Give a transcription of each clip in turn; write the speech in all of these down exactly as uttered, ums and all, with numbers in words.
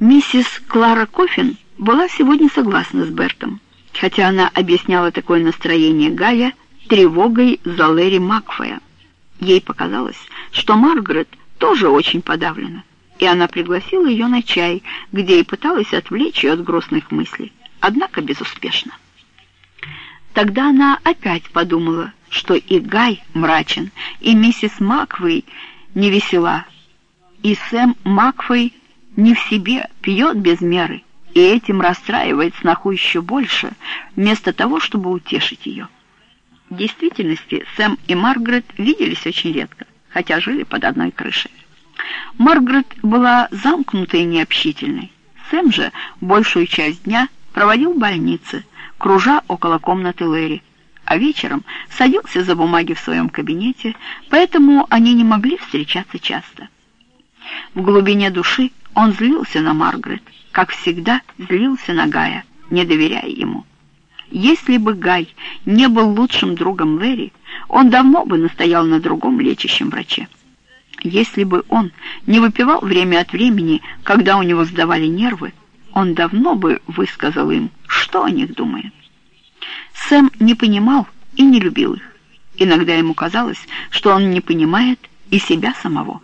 Миссис Клара Коффин была сегодня согласна с Бертом, хотя она объясняла такое настроение Гая тревогой за Лэри Макфея. Ей показалось, что Маргарет тоже очень подавлена, и она пригласила ее на чай, где и пыталась отвлечь ее от грустных мыслей, однако безуспешно. Тогда она опять подумала, что и Гай мрачен, и миссис Макфей невесела, и Сэм Макфей не в себе, пьет без меры, и этим расстраивает сноху еще больше, вместо того, чтобы утешить ее. В действительности Сэм и Маргарет виделись очень редко, хотя жили под одной крышей. Маргарет была замкнутой и необщительной. Сэм же большую часть дня проводил в больнице, кружа около комнаты Лэри, а вечером садился за бумаги в своем кабинете, поэтому они не могли встречаться часто. В глубине души он злился на Маргарет, как всегда злился на Гая, не доверяя ему. Если бы Гай не был лучшим другом Лэри, он давно бы настоял на другом лечащем враче. Если бы он не выпивал время от времени, когда у него сдавали нервы, он давно бы высказал им, что о них думает. Сэм не понимал и не любил их. Иногда ему казалось, что он не понимает и себя самого.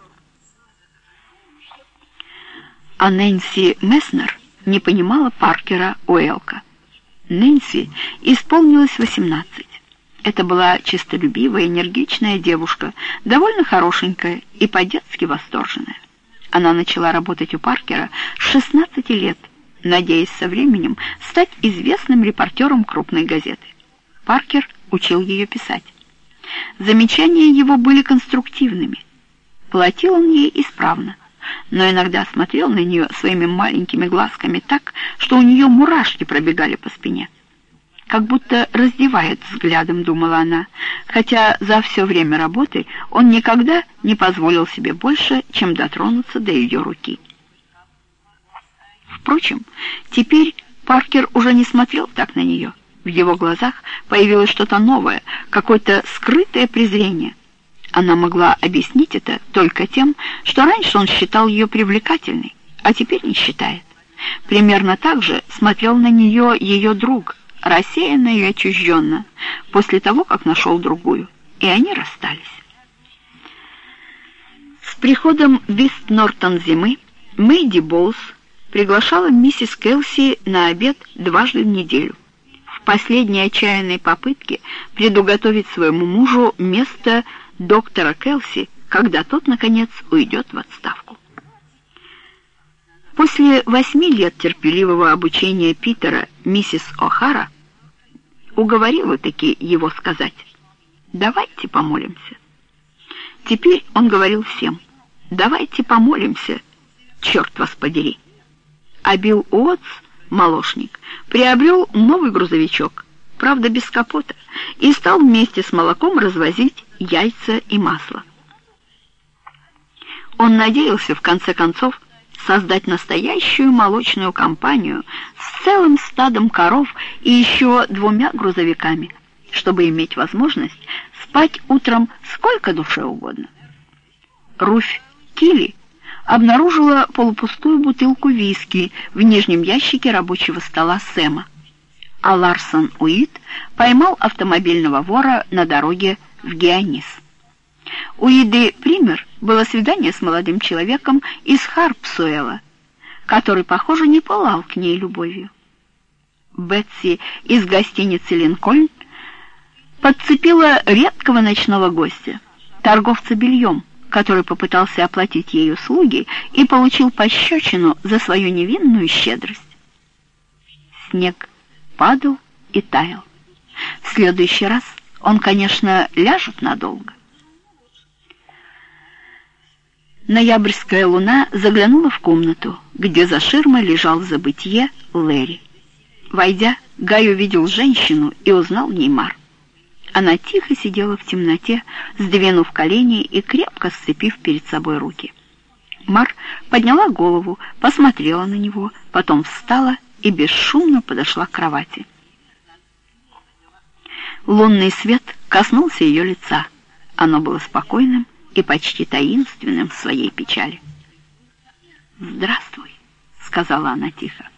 А Нэнси Месснер не понимала Паркера Уэлка. Нэнси исполнилось восемнадцать. Это была честолюбивая, энергичная девушка, довольно хорошенькая и по-детски восторженная. Она начала работать у Паркера с шестнадцати лет, надеясь со временем стать известным репортером крупной газеты. Паркер учил ее писать. Замечания его были конструктивными. Платил он ей исправно, но иногда смотрел на нее своими маленькими глазками так, что у нее мурашки пробегали по спине. Как будто раздевает взглядом, думала она, хотя за все время работы он никогда не позволил себе больше, чем дотронуться до ее руки. Впрочем, теперь Паркер уже не смотрел так на нее. В его глазах появилось что-то новое, какое-то скрытое презрение. Она могла объяснить это только тем, что раньше он считал ее привлекательной, а теперь не считает. Примерно так же смотрел на нее ее друг, рассеянно и отчужденно, после того, как нашел другую, и они расстались. С приходом Вист-Нортон зимы Мэйди Боуз приглашала миссис Келси на обед дважды в неделю, в последней отчаянной попытке предуготовить своему мужу место доктора Келси, когда тот, наконец, уйдет в отставку. После восьми лет терпеливого обучения Питера миссис О'Хара уговорила-таки его сказать: «Давайте помолимся». Теперь он говорил всем: «Давайте помолимся, черт вас подери». А Билл Уотс, молочник, приобрел новый грузовичок, правда без капота, и стал вместе с молоком развозить яйца и масло. Он надеялся, в конце концов, создать настоящую молочную компанию с целым стадом коров и еще двумя грузовиками, чтобы иметь возможность спать утром сколько душе угодно. Руфь Килли обнаружила полупустую бутылку виски в нижнем ящике рабочего стола Сэма, а Ларсон Уит поймал автомобильного вора на дороге в Геонис. У Иды Пример было свидание с молодым человеком из Харпсуэла, который, похоже, не пылал к ней любовью. Бетси из гостиницы «Линкольн» подцепила редкого ночного гостя, торговца бельем, который попытался оплатить ей услуги и получил пощечину за свою невинную щедрость. Снег падал и таял. В следующий раз он, конечно, ляжет надолго. Ноябрьская луна заглянула в комнату, где за ширмой лежал в забытье Лэри. Войдя, Гай увидел женщину и узнал в ней Мар. Она тихо сидела в темноте, сдвинув колени и крепко сцепив перед собой руки. Мар подняла голову, посмотрела на него, потом встала и бесшумно подошла к кровати. Лунный свет коснулся ее лица. Оно было спокойным и почти таинственным в своей печали. «Здравствуй», — сказала она тихо.